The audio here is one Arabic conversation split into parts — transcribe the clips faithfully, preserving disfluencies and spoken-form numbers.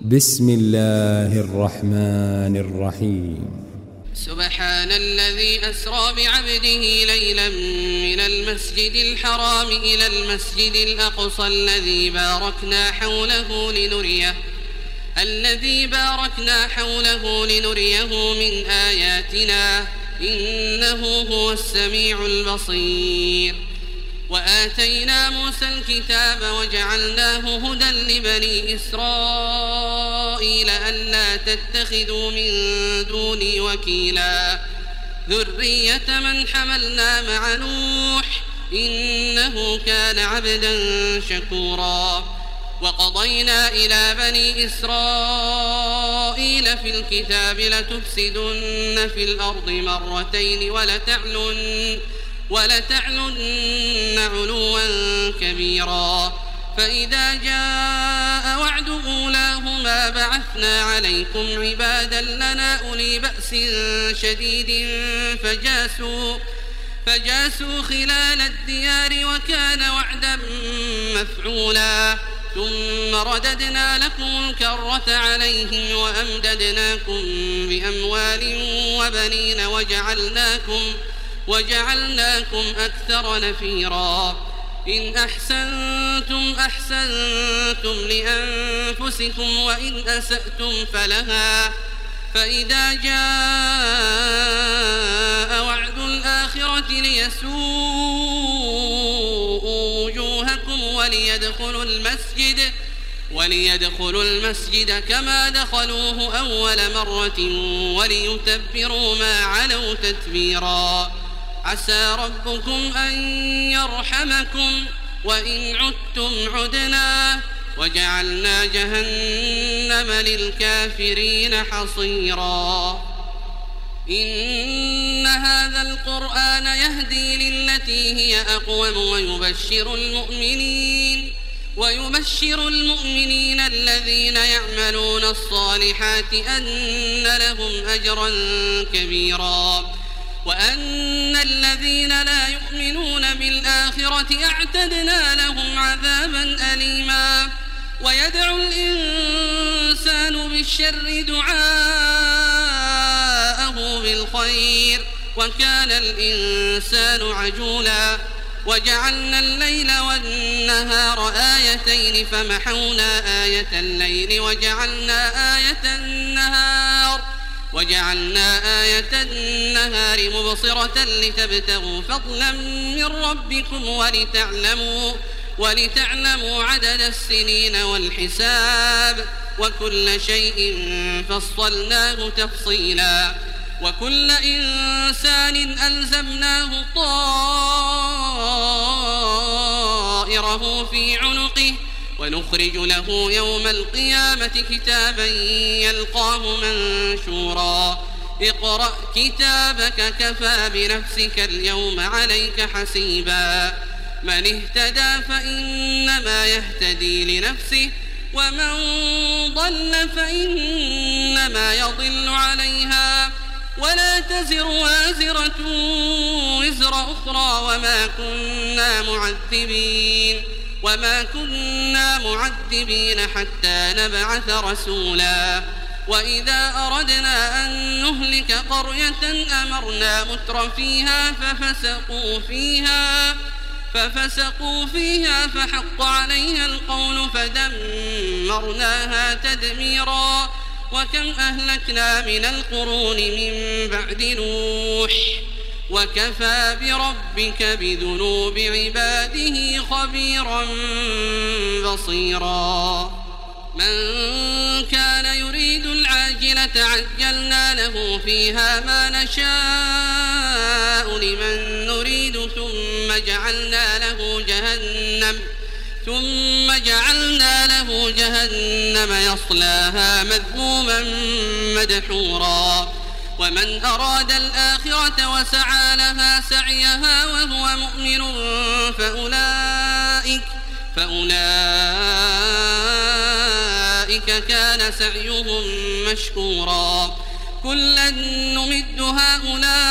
بسم الله الرحمن الرحيم. سبحان الذي أسرى بعبده ليلا من المسجد الحرام إلى المسجد الأقصى الذي باركنا حوله لنريه الذي باركنا حوله لنريه من آياتنا إنه هو السميع البصير. وآتينا موسى الكتاب وجعلناه هدى لبني إسرائيل ألا تتخذوا من دوني وكيلا ذرية من حملنا مع نوح إنه كان عبدا شكورا. وقضينا إلى بني إسرائيل في الكتاب لتفسدن في الأرض مرتين ولتعلن ولتعلن علوا كبيرا. فإذا جاء وعد أولاهما بعثنا عليكم عبادا لنا أولي بأس شديد فجاسوا فجاسوا خلال الديار وكان وعدا مفعولا. ثم رددنا لكم الكرة عليهم وأمددناكم بأموال وبنين وجعلناكم وجعلناكم أكثر نفيرا. إن أحسنتم أحسنتم لأنفسكم وإن أسأتم فلها. فإذا جاء وعد الآخرة ليسوءوا وجوهكم وليدخلوا المسجد وليدخلوا المسجد كما دخلوه أول مرة وليتبروا ما علوا تتبيرا. عسى ربكم أن يرحمكم وإن عدتم عدنا وجعلنا جهنم للكافرين حصيرا. إن هذا القرآن يهدي للتي هي أقوم ويبشر المؤمنين ويبشر المؤمنين الذين يعملون الصالحات أن لهم أجرا كبيرا وأن الذين لا يؤمنون بالآخرة أعتدنا لهم عذابا أليما. ويدعو الإنسان بالشر دعاءه بالخير وكان الإنسان عجولا. وجعلنا الليل والنهار آيتين فمحونا آية الليل وجعلنا آية النهار وجعلنا آية النهار مبصرة لتبتغوا فضلا من ربكم ولتعلموا ولتعلموا عدد السنين والحساب وكل شيء فصلناه تفصيلا. وكل إنسان ألزمناه طائره في عنقه ونخرج له يوم القيامة كتابا يلقاه منشورا. اقرأ كتابك كفى بنفسك اليوم عليك حسيبا. من اهتدى فإنما يهتدي لنفسه ومن ضل فإنما يضل عليها ولا تزر وازرة وزر أخرى وما كنا معذبين وما كنا معذبين حتى نبعث رسولا. وإذا أردنا أن نهلك قرية أمرنا متر فيها ففسقوا فيها ففسقوا فيها فحق عليها القول فدمرناها تدميرا. وكم أهلكنا من القرون من بعد نوح وكفى بربك بذنوب عباده خبيرا بصيرا. من كان يريد العاجلة عجلنا له فيها ما نشاء لمن نريد ثم جعلنا له جهنم ثم جعلنا له جهنم يصلاها مذموما مدحورا. ومن أراد الآخرة وسعى لها سعيها وهو مؤمن فأولئك فأولئك كان سعيهم مشكورا. كلا نمد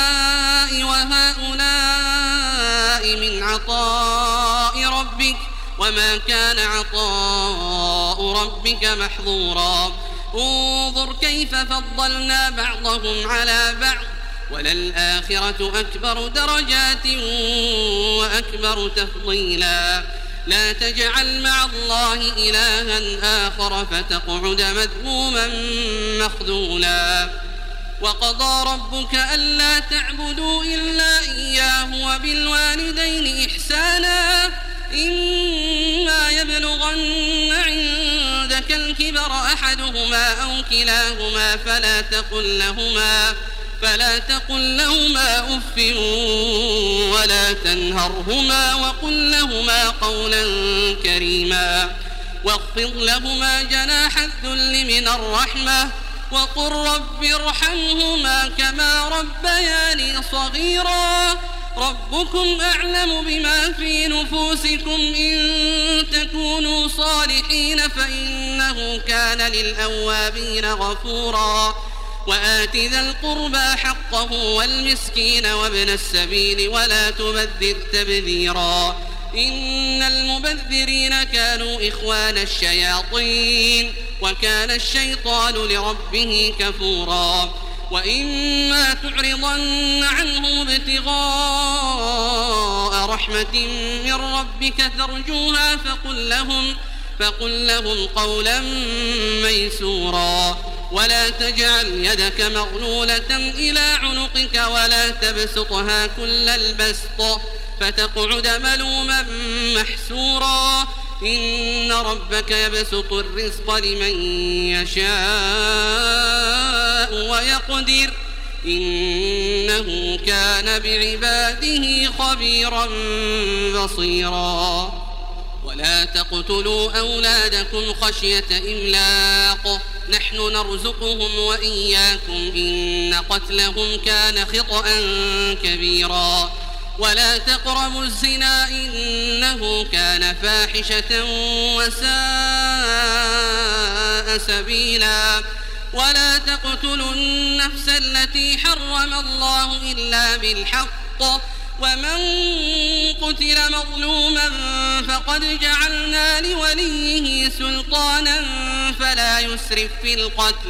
هؤلاء وهؤلاء من عطاء ربك وما كان عطاء ربك محظورا انظر كيف فضلنا بعضهم على بعض وللآخرة أكبر درجات وأكبر تفضيلا لا تجعل مع الله إلها آخر فتقعد مذموما مخذولا وقضى ربك ألا تعبدوا إلا إياه وبالوالدين إحسانا إما يبلغن عندك الكبر أحدهما أو كلاهما فلا تقل لهما فلا تقل لهما أف ولا تنهرهما وقل لهما قولا كريما واخفض لهما جناح الذل من الرحمة وقل رب ارحمهما كما ربياني صغيرا ربكم أعلم بما في نفوسكم إن تكونوا صالحين فإنه كان للأوابين غفورا وآت ذا القربى حقه والمسكين وابن السبيل ولا تبذر تبذيرا إن المبذرين كانوا إخوان الشياطين وكان الشيطان لربه كفورا وإما تعرضن عنهم ابتغاء رحمة من ربك ترجوها فقل لهم فقل لهم قولا ميسورا ولا تجعل يدك مغلولة إلى عنقك ولا تبسطها كل البسط فتقعد ملوما محسورا إن ربك يبسط الرزق لمن يشاء ويقدر إنه كان بعباده خبيرا بصيرا ولا تقتلوا أولادكم خشية إملاق نحن نرزقهم وإياكم إن قتلهم كان خطأ كبيرا ولا تقربوا الزنا إنه كان فاحشة وساء سبيلا ولا تقتلوا النفس التي حرم الله إلا بالحق ومن قتل مظلوما فقد جعلنا لوليه سلطانا فلا يسرف في القتل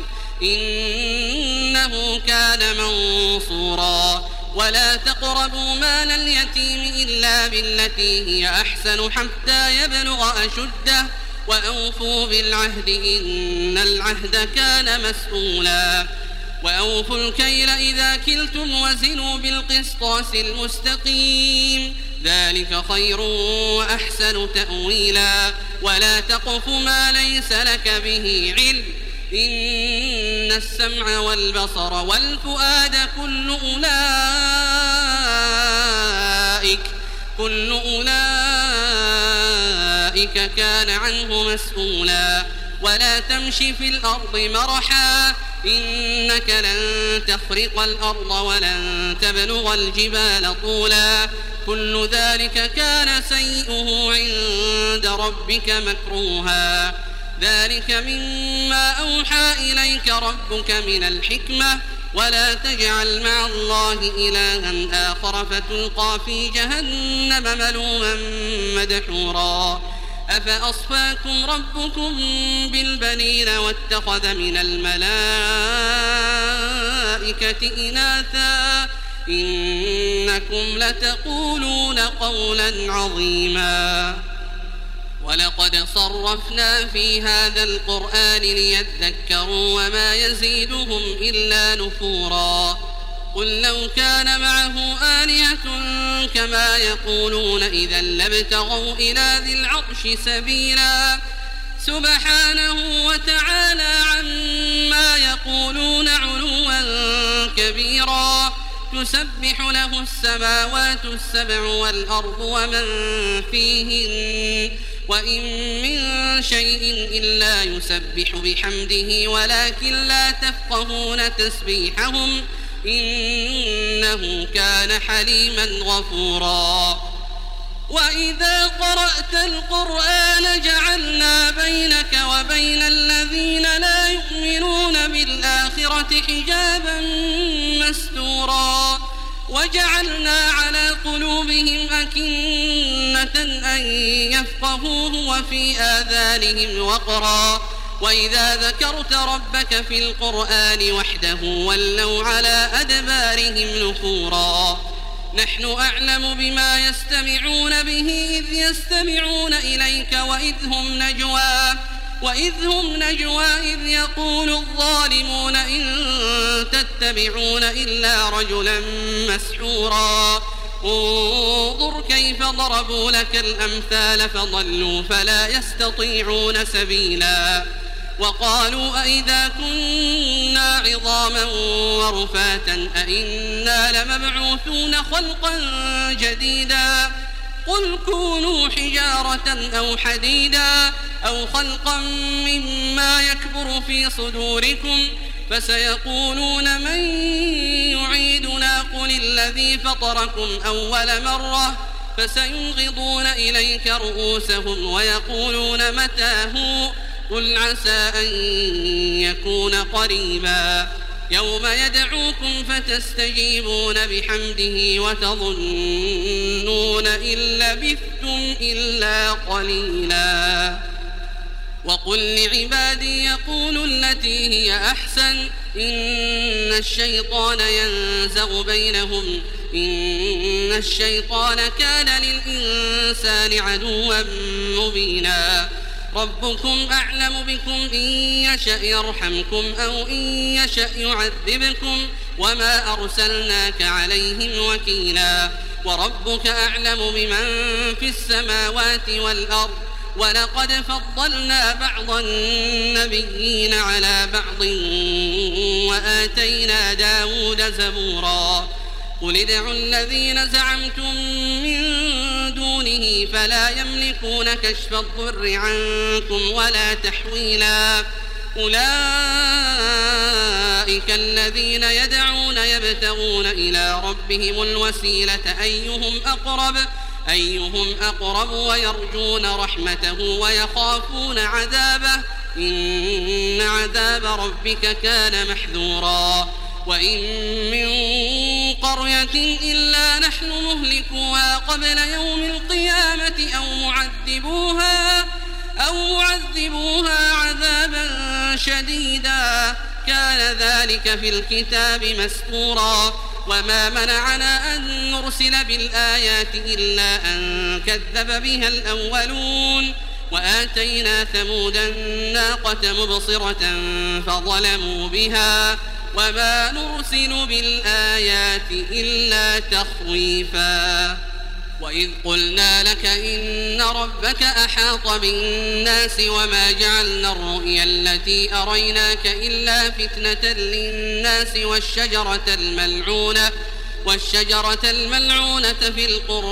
إنه كان منصورا ولا تقربوا مال اليتيم إلا بالتي هي أحسن حتى يبلغ أشده وأوفوا بالعهد إن العهد كان مسؤولا وأوفوا الكيل إذا كلتم وزنوا بالقسطاس المستقيم ذلك خير وأحسن تأويلا ولا تقف ما ليس لك به علم إن السمع والبصر والفؤاد كل أولئك كل أولئك كان عنه مسؤولا ولا تمش في الأرض مرحا إنك لن تخرق الأرض ولن تبلغ الجبال طولا كل ذلك كان سيئه عند ربك مكروها ذلك مما أوحى إليك ربك من الحكمة ولا تجعل مع الله إلها آخر فتلقى في جهنم ملوما مدحورا أفأصفاكم ربكم بالبنين واتخذ من الملائكة إناثا إنكم لتقولون قولا عظيما ولقد صرفنا في هذا القرآن ليذكروا وما يزيدهم إلا نفورا قل لو كان معه آلهة كما يقولون إذا لابتغوا إلى ذي العرش سبيلا سبحانه وتعالى عما يقولون علوا كبيرا تسبح له السماوات السبع والأرض ومن فيهن وإن من شيء إلا يسبح بحمده ولكن لا تفقهون تسبيحهم إنه كان حليما غفورا وإذا قرأت القرآن جعلنا بينك وبين الذين لا يؤمنون بالآخرة حجابا مستورا وجعلنا على قلوبهم أكنة أن يفقهوه وفي آذانهم وقرا وإذا ذكرت ربك في القرآن وحده ولوا على أدبارهم نفورا نحن أعلم بما يستمعون به إذ يستمعون إليك وإذ هم نجوى وإذ هم نجوى إذ يقول الظالمون إن تتبعون إلا رجلا مسحورا انظر كيف ضربوا لك الأمثال فضلوا فلا يستطيعون سبيلا وقالوا أئذا كنا عظاما ورفاتا أئنا لمبعوثون خلقا جديدا قل كونوا حجارة أو حديدا أو خلقا مما يكبر في صدوركم فسيقولون من يعيدنا قل الذي فطركم أول مرة فسينغضون إليك رؤوسهم ويقولون متى هو قل عسى أن يكون قريبا يوم يدعوكم فتستجيبون بحمده وتظنون إن لبثتم إلا قليلا وقل لعبادي يقولوا التي هي أحسن إن الشيطان ينزغ بينهم إن الشيطان كان للإنسان عدوا مبينا ربكم أعلم بكم إن يشأ يرحمكم أو إن يشأ يعذبكم وما أرسلناك عليهم وكيلا وربك أعلم بمن في السماوات والأرض ولقد فضلنا بعض النبيين على بعض وآتينا داود زبورا قل ادعوا الذين زعمتم من دونه فلا يملكون كشف الضر عنكم ولا تحويلا أولئك الذين يدعون يبتغون إلى ربهم الوسيلة أيهم أقرب أيهم أقرب ويرجون رحمته ويخافون عذابه إن عذاب ربك كان محذورا وإن من قرية إلا نحن مهلكوها قبل يوم القيامة أو معذبوها أو معذبوها عذابا شديدا كان ذلك في الكتاب مسطورا وما منعنا أن نرسل بالآيات إلا أن كذب بها الأولون وآتينا ثمود الناقة مبصرة فظلموا بها وما نرسل بالآيات إلا تخويفا وإذ قلنا لك إن ربك أحاط بالناس وما جعلنا الرؤيا التي أريناك إلا فتنة للناس والشجرة الملعونة والشجرة الملعونة في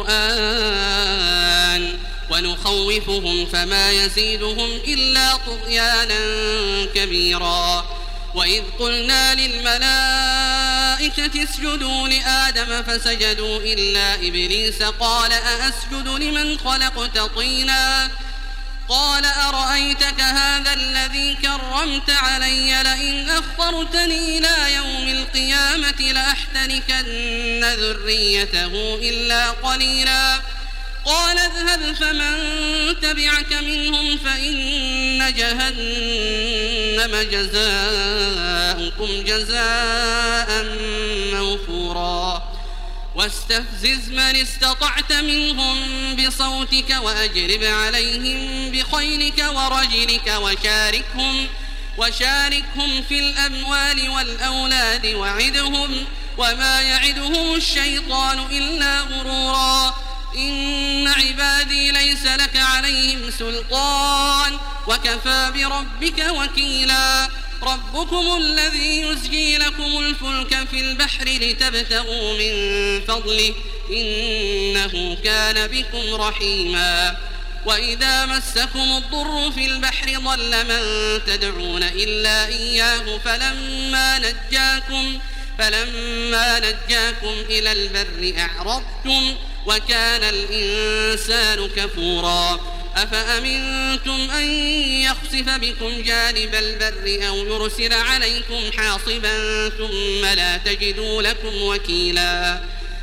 القرآن ونخوفهم فما يزيدهم إلا طغيانا كبيرا وإذ قلنا للملائكة اسجدوا لآدم فسجدوا إلا إبليس قال أأسجد لمن خلقت طينا قال أرأيتك هذا الذي كرمت علي لئن أخرتني إلى يوم القيامة لأحتنكن ذريته إلا قليلا قال اذهب فمن تبعك منهم فإن جهنم جزاؤكم جزاء موفورا واستفزز من استطعت منهم بصوتك وأجرب عليهم بخيلك ورجلك وشاركهم وشاركهم في الأموال والأولاد وعدهم وما يعدهم الشيطان إلا غرورا إن عبادي ليس لك عليهم سلطان وكفى بربك وكيلا ربكم الذي يزجي لكم الفلك في البحر لتبتغوا من فضله إنه كان بكم رحيما وإذا مسكم الضر في البحر ضل من تدعون إلا إياه فلما نجاكم فلما نجاكم إلى البر أعرضتم وكان الإنسان كفورا أفأمنتم أن يخسف بكم جانب البر أو يرسل عليكم حاصبا ثم لا تجدوا لكم وكيلا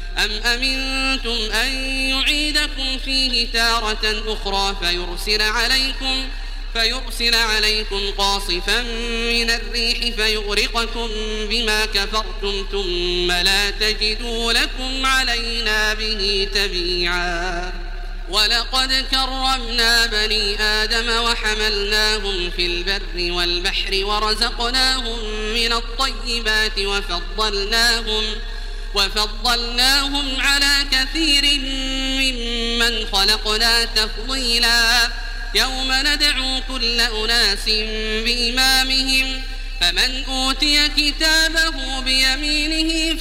أم أمنتم أن يعيدكم فيه تارة أخرى فيرسل عليكم فيرسل عليكم قاصفا من الريح فيغرقكم بما كفرتم ثم لا تجدوا لكم علينا به تبيعا ولقد كرمنا بني آدم وحملناهم في البر والبحر ورزقناهم من الطيبات وفضلناهم وفضلناهم على كثير ممن خلقنا تفضيلا يوم ندعو كل أناس بإمامهم فمن أوتي كتابه بيمينه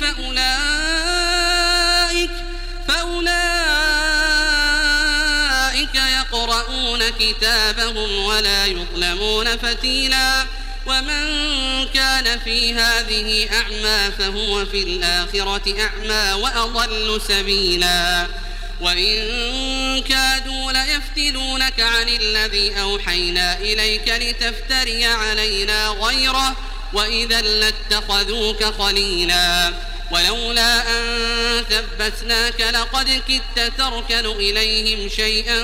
فأولئك فأولئك يقرؤون كتابهم ولا يظلمون فتيلا ومن كان في هذه أعمى فهو في الآخرة أعمى وأضل سبيلا وإن كادوا ليفتنونك عن الذي أوحينا إليك لتفتري علينا غيره وإذا لاتخذوك خليلا ولولا أن ثبتناك لقد كدت تركن إليهم شيئا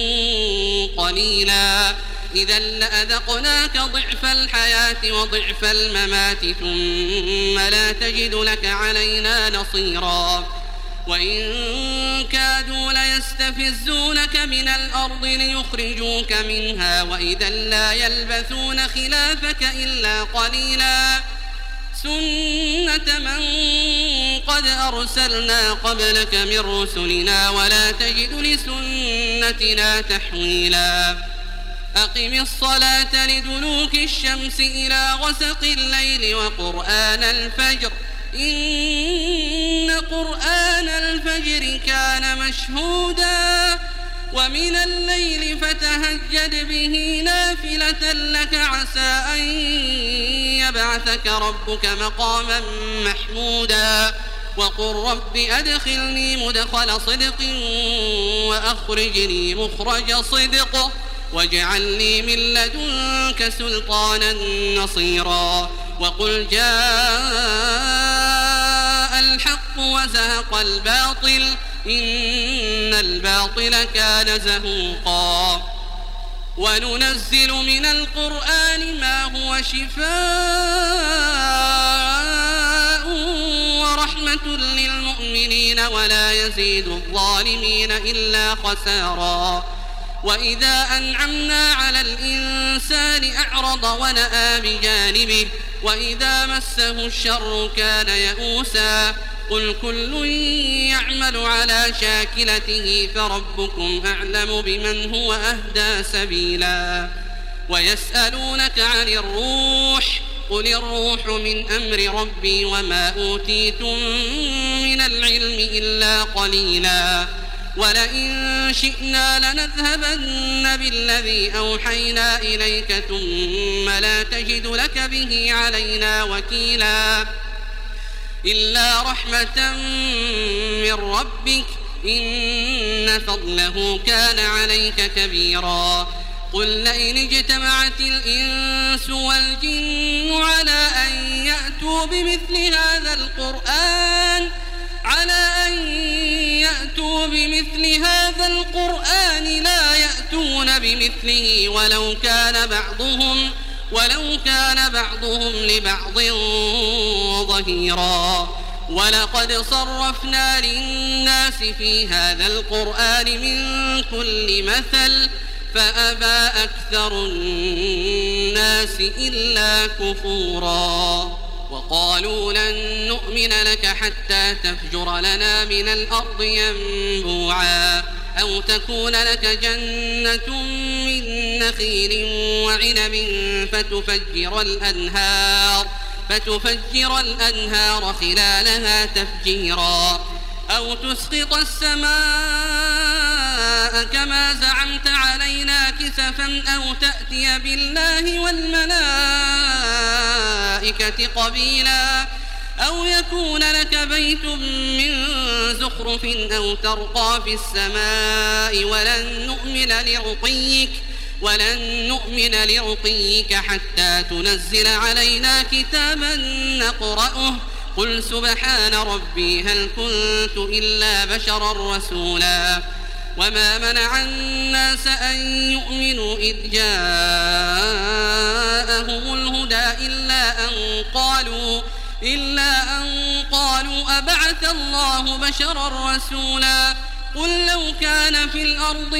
قليلا إذا لأذقناك ضعف الحياة وضعف الممات ثم لا تجد لك علينا نصيرا وإن كادوا ليستفزونك من الأرض ليخرجوك منها وإذا لا يلبثون خلافك إلا قليلا سنة من قد أرسلنا قبلك من رسلنا ولا تجد لسنتنا تحويلا أقم الصلاة لدلوك الشمس إلى غسق الليل وقرآن الفجر إن قرآن الفجر كان مشهودا ومن الليل فتهجد به نافلة لك عسى أن يبعثك ربك مقاما محمودا وقل رب أدخلني مدخل صدق وأخرجني مخرج صدق واجعل لي من لدنك سلطانا نصيرا وقل جاء الحق وزهق الباطل إن الباطل كان زهوقا وننزل من القرآن ما هو شفاء ورحمة للمؤمنين ولا يزيد الظالمين إلا خسارا وإذا أنعمنا على الإنسان أعرض ونأى بجانبه وإذا مسه الشر كان يئوسا قل كل يعمل على شاكلته فربكم أعلم بمن هو أهدى سبيلا ويسألونك عن الروح قل الروح من أمر ربي وما أوتيتم من العلم إلا قليلا ولئن شئنا لنذهبن بالذي أوحينا إليك ثم لا تجد لك به علينا وكيلا إلا رحمة من ربك إن فضله كان عليك كبيرا قل لئن اجتمعت الإنس والجن على أن يأتوا بمثل هذا القرآن على أن يأتوا بمثل هذا القرآن لا يأتون بمثله ولو كان بعضهم ولو كان بعضهم لبعض ظهيرا ولقد صرفنا للناس في هذا القرآن من كل مثل فأبى أكثر الناس إلا كفورا وقالوا لن نؤمن لك حتى تفجر لنا من الأرض ينبوعا أو تكون لك جنة من نخيل وعنب فتفجر الأنهار فتفجر الأنهار خلالها تفجيرا أو تسقط السماء كما زعمت علينا كسفا أو تأتي بالله والملائكة قبيلا أو يكون لك بيت من زخرف أو ترقى في السماء ولن نؤمن لرقيك ولن نؤمن لرقيك حتى تنزل علينا كتابا نقرأه قل سبحان ربي هل كنت إلا بشرا رسولا وما منع الناس أن يؤمنوا إذ جاءهم الهدى إلا أن قالوا إلا أن قالوا أبعث الله بشرا رسولا قل لو كان في الأرض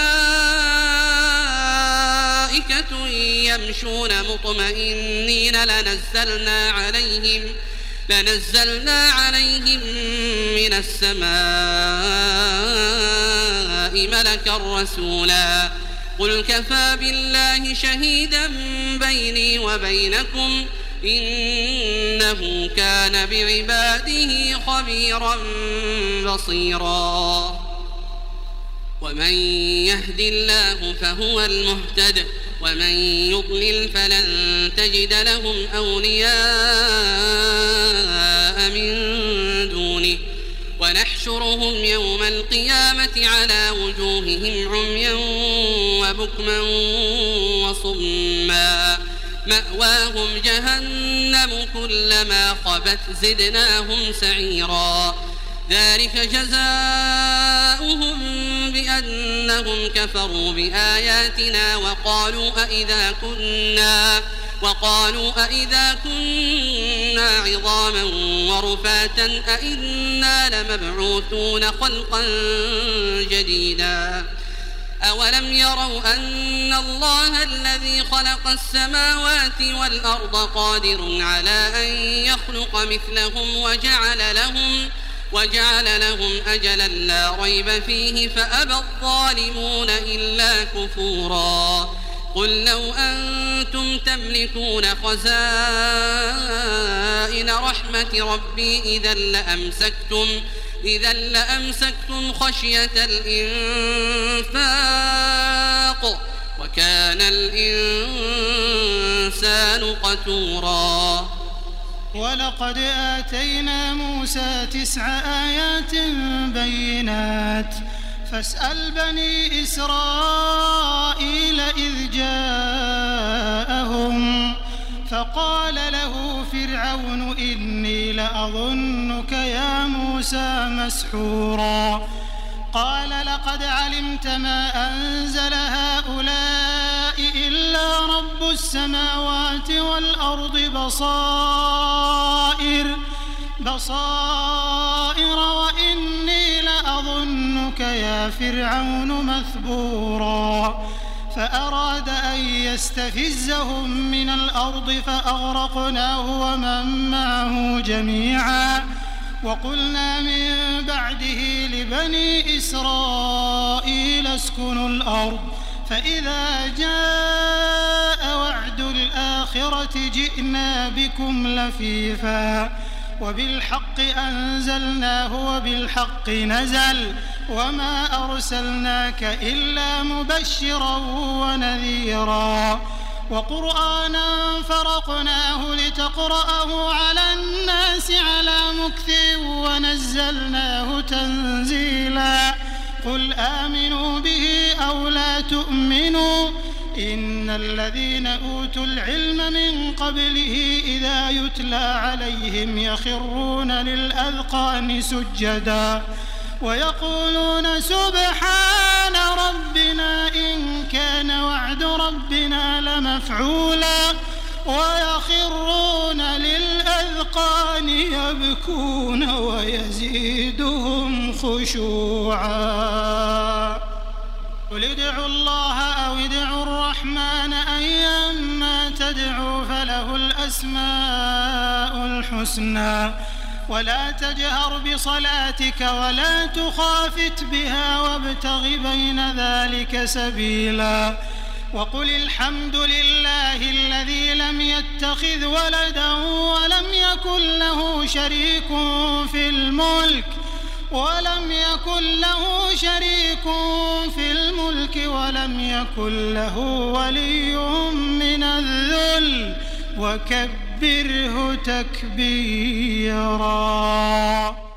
ملائكة يمشون مطمئنين لنزلنا عليهم لنزلنا عليهم من السماء ملكا رسولا قل كفى بالله شهيدا بيني وبينكم إنه كان بعباده خبيرا بصيرا ومن يهد الله فهو المهتد ومن يضلل فلن تجد لهم أولياء من دونه ونحشرهم يوم القيامة على وجوههم عميا وبكما وصما مأواهم جهنم كلما خبت زدناهم سعيرا ذلك جزاؤهم بأنهم كفروا بآياتنا وقالوا أئذا كنا وقالوا أئذا كنا عظاما ورفاتا أئنا لمبعوثون خلقا جديدا أولم يروا أن الله الذي خلق السماوات والأرض قادر على أن يخلق مثلهم وجعل لهم وجعل لهم أجلا لا ريب فيه فأبى الظالمون إلا كفورا قل لو أنتم تملكون خزائن رحمة ربي إذا لأمسكتم إذا لأمسكتم خشية الإنفاق وكان الإنسان قتورا ولقد آتينا موسى تسع آيات بينات فاسأل بني إسرائيل إذ جاءهم فقال له فرعون إني لأظنك يا موسى مسحورا قال لقد علمت ما أنزل هؤلاء إلا رب السماوات والأرض بصائر بصائر وإني لأظنك يا فرعون مثبورا فأراد أن يستفزهم من الأرض فأغرقناه ومن معه جميعا وقلنا من بعده لبني إسرائيل اسكنوا الأرض فإذا جاء وعد الآخرة جئنا بكم لفيفا وبالحق أنزلناه وبالحق نزل وما أرسلناك إلا مبشرا ونذيرا وقرآنا فرقناه لتقرأه على الناس على مكث ونزلناه تنزيلا قل آمنوا به أو لا تؤمنوا إن الذين أوتوا العلم من قبله إذا يتلى عليهم يخرون للأذقان سجدا ويقولون سبحان ربنا إن كان وعد ربنا لمفعولا ويخرون للأذقان يبكون ويزيدهم خشوعا قل ادعوا الله أو ادعوا الرحمن أيما تدعوا فله الأسماء الحسنى ولا تجهر بصلاتك ولا تخافت بها وابتغ بين ذلك سبيلا وقل الحمد لله الذي لم يتخذ ولدا ولم يكن له شريك في الملك ولم يكن له شريك في الملك ولم يكن له ولي من الذل وكبره تكبيرا.